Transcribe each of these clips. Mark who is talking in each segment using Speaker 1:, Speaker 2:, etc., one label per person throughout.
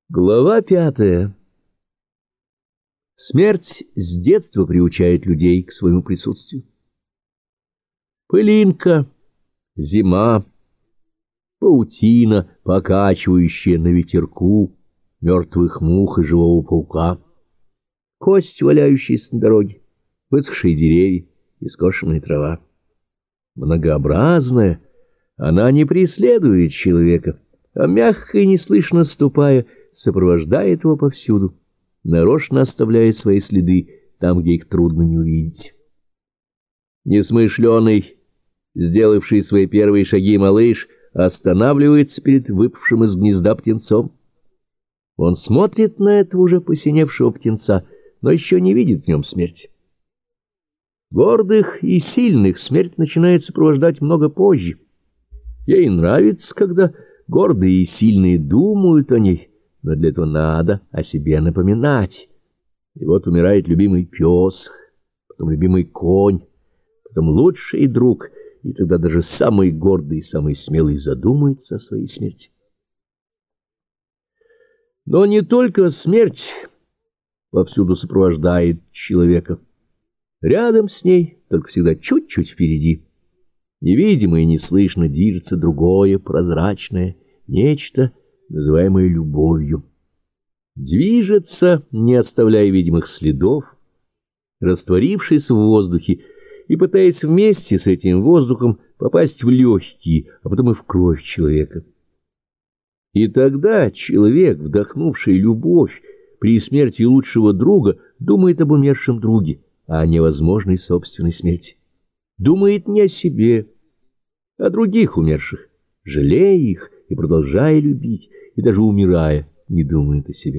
Speaker 1: Глава 5. Смерть с детства приучает людей к своему присутствию. Пылинка, зима, паутина, покачивающая на ветерку, мертвых мух и живого паука, кость, валяющаяся на дороге, высохшие деревья и скошенная трава. Многообразная, она не преследует человека, а мягко и неслышно ступая, сопровождает его повсюду, нарочно оставляет свои следы там, где их трудно не увидеть. Несмышленый, сделавший свои первые шаги малыш, останавливается перед выпавшим из гнезда птенцом. Он смотрит на этого уже посиневшего птенца, но еще не видит в нем смерти. Гордых и сильных смерть начинает сопровождать много позже. Ей нравится, когда гордые и сильные думают о ней, но для этого надо о себе напоминать. И вот умирает любимый пес, потом любимый конь, потом лучший друг, и тогда даже самый гордый и самый смелый задумается о своей смерти. Но не только смерть повсюду сопровождает человека. Рядом с ней, только всегда чуть-чуть впереди, невидимо и неслышно движется другое прозрачное нечто, называемое любовью. Движется, не оставляя видимых следов, растворившись в воздухе и пытаясь вместе с этим воздухом попасть в легкие, а потом и в кровь человека. И тогда человек, вдохнувший любовь при смерти лучшего друга, думает об умершем друге, а о невозможной собственной смерти. Думает не о себе, а о других умерших, жалея их и продолжая любить, и даже умирая, не думает о себе.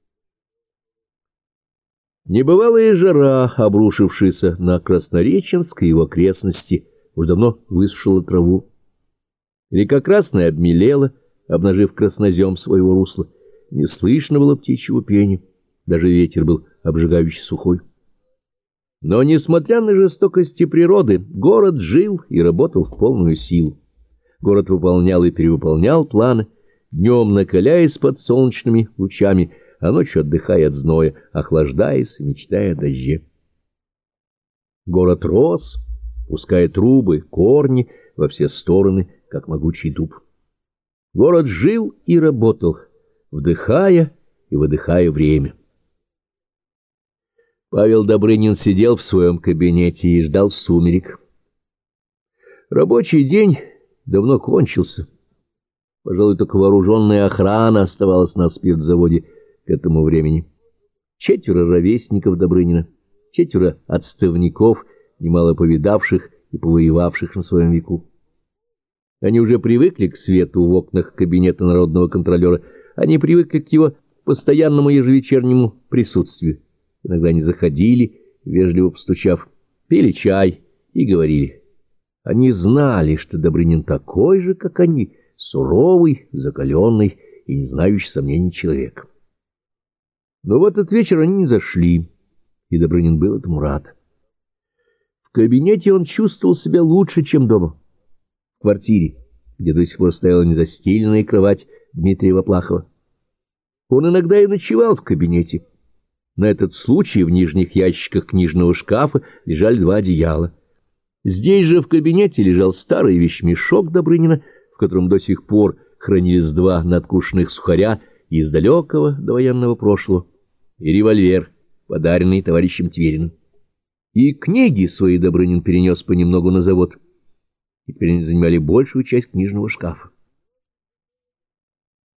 Speaker 1: Небывалая жара, обрушившаяся на Краснореченск и его окрестности, уже давно высушила траву. Река Красная обмелела, обнажив краснозем своего русла. Не слышно было птичьего пения, даже ветер был обжигающе сухой. Но, несмотря на жестокости природы, город жил и работал в полную силу. Город выполнял и перевыполнял планы, днем накаляясь под солнечными лучами, а ночью отдыхая от зноя, охлаждаясь и мечтая о дожде. Город рос, пуская трубы, корни во все стороны, как могучий дуб. Город жил и работал, вдыхая и выдыхая время. Павел Добрынин сидел в своем кабинете и ждал сумерек. Рабочий день давно кончился. Пожалуй, только вооруженная охрана оставалась на спиртзаводе к этому времени. 4 ровесников Добрынина, 4 отставников, немало повидавших и повоевавших на своем веку. Они уже привыкли к свету в окнах кабинета народного контролера, они привыкли к его постоянному ежевечернему присутствию. Иногда они заходили, вежливо постучав, пили чай и говорили. Они знали, что Добрынин такой же, как они, суровый, закаленный и не знающий сомнений человек. Но в этот вечер они не зашли, и Добрынин был этому рад. В кабинете он чувствовал себя лучше, чем дома. В квартире, где до сих пор стояла незастеленная кровать Дмитрия Воплахова. Он иногда и ночевал в кабинете. На этот случай в нижних ящиках книжного шкафа лежали 2 одеяла. Здесь же в кабинете лежал старый вещмешок Добрынина, в котором до сих пор хранились 2 надкушенных сухаря из далекого довоенного прошлого, и револьвер, подаренный товарищем Твериным. И книги свои Добрынин перенес понемногу на завод, и теперь они занимали большую часть книжного шкафа.